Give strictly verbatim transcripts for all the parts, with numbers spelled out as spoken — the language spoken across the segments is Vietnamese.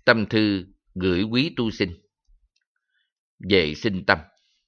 Tâm thư gửi quý tu sinh. Vệ sinh tâm.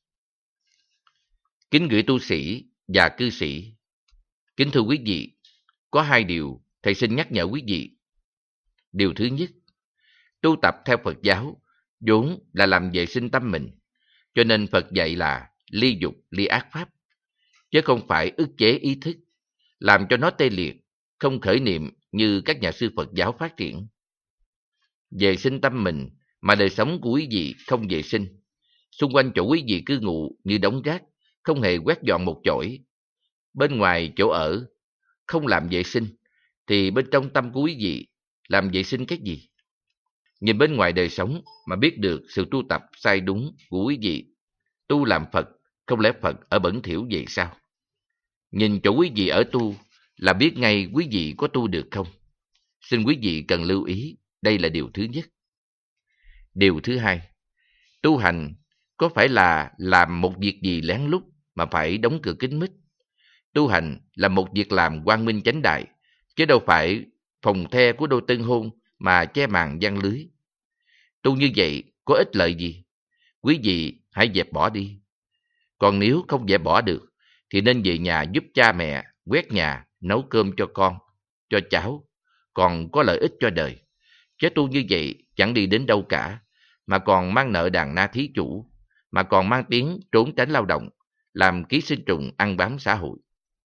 Kính gửi tu sĩ và cư sĩ. Kính thưa quý vị, có hai điều thầy xin nhắc nhở quý vị. Điều thứ nhất, tu tập theo Phật giáo vốn là làm vệ sinh tâm mình, cho nên Phật dạy là ly dục ly ác pháp, chứ không phải ức chế ý thức, làm cho nó tê liệt, không khởi niệm như các nhà sư Phật giáo phát triển. Vệ sinh tâm mình mà đời sống của quý vị không vệ sinh, xung quanh chỗ quý vị cư ngụ như đống rác, không hề quét dọn một chổi. Bên ngoài chỗ ở không làm vệ sinh, thì bên trong tâm của quý vị làm vệ sinh cái gì? Nhìn bên ngoài đời sống mà biết được sự tu tập sai đúng của quý vị. Tu làm Phật, không lẽ Phật ở bẩn thỉu vậy sao? Nhìn chỗ quý vị ở tu là biết ngay quý vị có tu được không? Xin quý vị cần lưu ý, đây là điều thứ nhất. Điều thứ hai, tu hành có phải là làm một việc gì lén lút mà phải đóng cửa kín mít? Tu hành là một việc làm quang minh chánh đại, chứ đâu phải phòng the của đôi tân hôn mà che màn giăng lưới. Tu như vậy có ích lợi gì? Quý vị hãy dẹp bỏ đi. Còn nếu không dẹp bỏ được, thì nên về nhà giúp cha mẹ, quét nhà, nấu cơm cho con, cho cháu, còn có lợi ích cho đời. Chứ tu như vậy chẳng đi đến đâu cả, mà còn mang nợ đàn na thí chủ, mà còn mang tiếng trốn tránh lao động, làm ký sinh trùng ăn bám xã hội.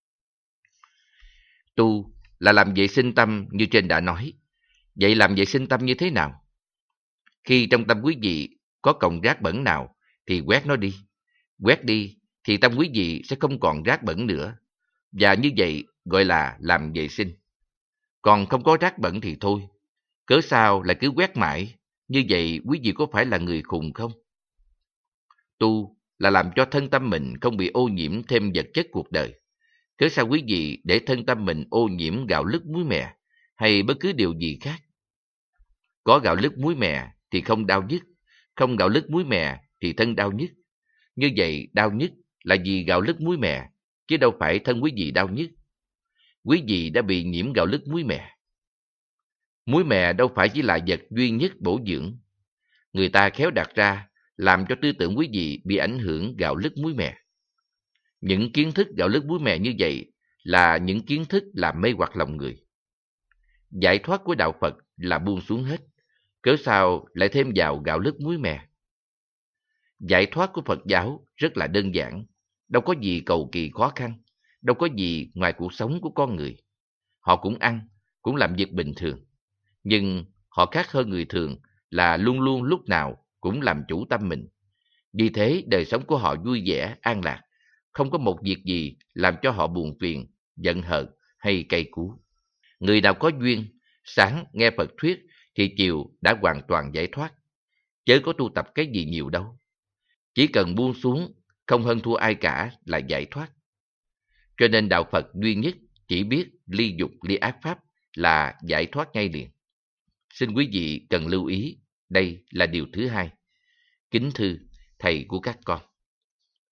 Tu là làm vệ sinh tâm như trên đã nói. Vậy làm vệ sinh tâm như thế nào? Khi trong tâm quý vị có cọng rác bẩn nào thì quét nó đi. Quét đi thì tâm quý vị sẽ không còn rác bẩn nữa. Và như vậy gọi là làm vệ sinh. Còn không có rác bẩn thì thôi. Cớ sao lại cứ quét mãi? Như vậy quý vị có phải là người khùng không? Tu là làm cho thân tâm mình không bị ô nhiễm thêm vật chất cuộc đời. Cớ sao quý vị để thân tâm mình ô nhiễm gạo lứt muối mè hay bất cứ điều gì khác? Có gạo lứt muối mè thì không đau nhức, không gạo lứt muối mè thì thân đau nhức. Như vậy đau nhức là vì gạo lứt muối mè, chứ đâu phải thân quý vị đau nhức. Quý vị đã bị nhiễm gạo lứt muối mè. Muối mè đâu phải chỉ là vật duy nhất bổ dưỡng. Người ta khéo đặt ra làm cho tư tưởng quý vị bị ảnh hưởng gạo lứt muối mè. Những kiến thức gạo lứt muối mè như vậy là những kiến thức làm mê hoặc lòng người. Giải thoát của đạo Phật là buông xuống hết, cớ sao lại thêm vào gạo lứt muối mè? Giải thoát của Phật giáo rất là đơn giản, đâu có gì cầu kỳ khó khăn, đâu có gì ngoài cuộc sống của con người. Họ cũng ăn, cũng làm việc bình thường, nhưng họ khác hơn người thường là luôn luôn lúc nào cũng làm chủ tâm mình. Vì thế đời sống của họ vui vẻ, an lạc, không có một việc gì làm cho họ buồn phiền, giận hờn hay cay cú. Người nào có duyên, sáng nghe Phật thuyết thì chiều đã hoàn toàn giải thoát, chớ có tu tập cái gì nhiều đâu. Chỉ cần buông xuống, không hơn thua ai cả là giải thoát. Cho nên đạo Phật duy nhất chỉ biết ly dục ly ác pháp là giải thoát ngay liền. Xin quý vị cần lưu ý, đây là điều thứ hai. Kính thưa thầy của các con.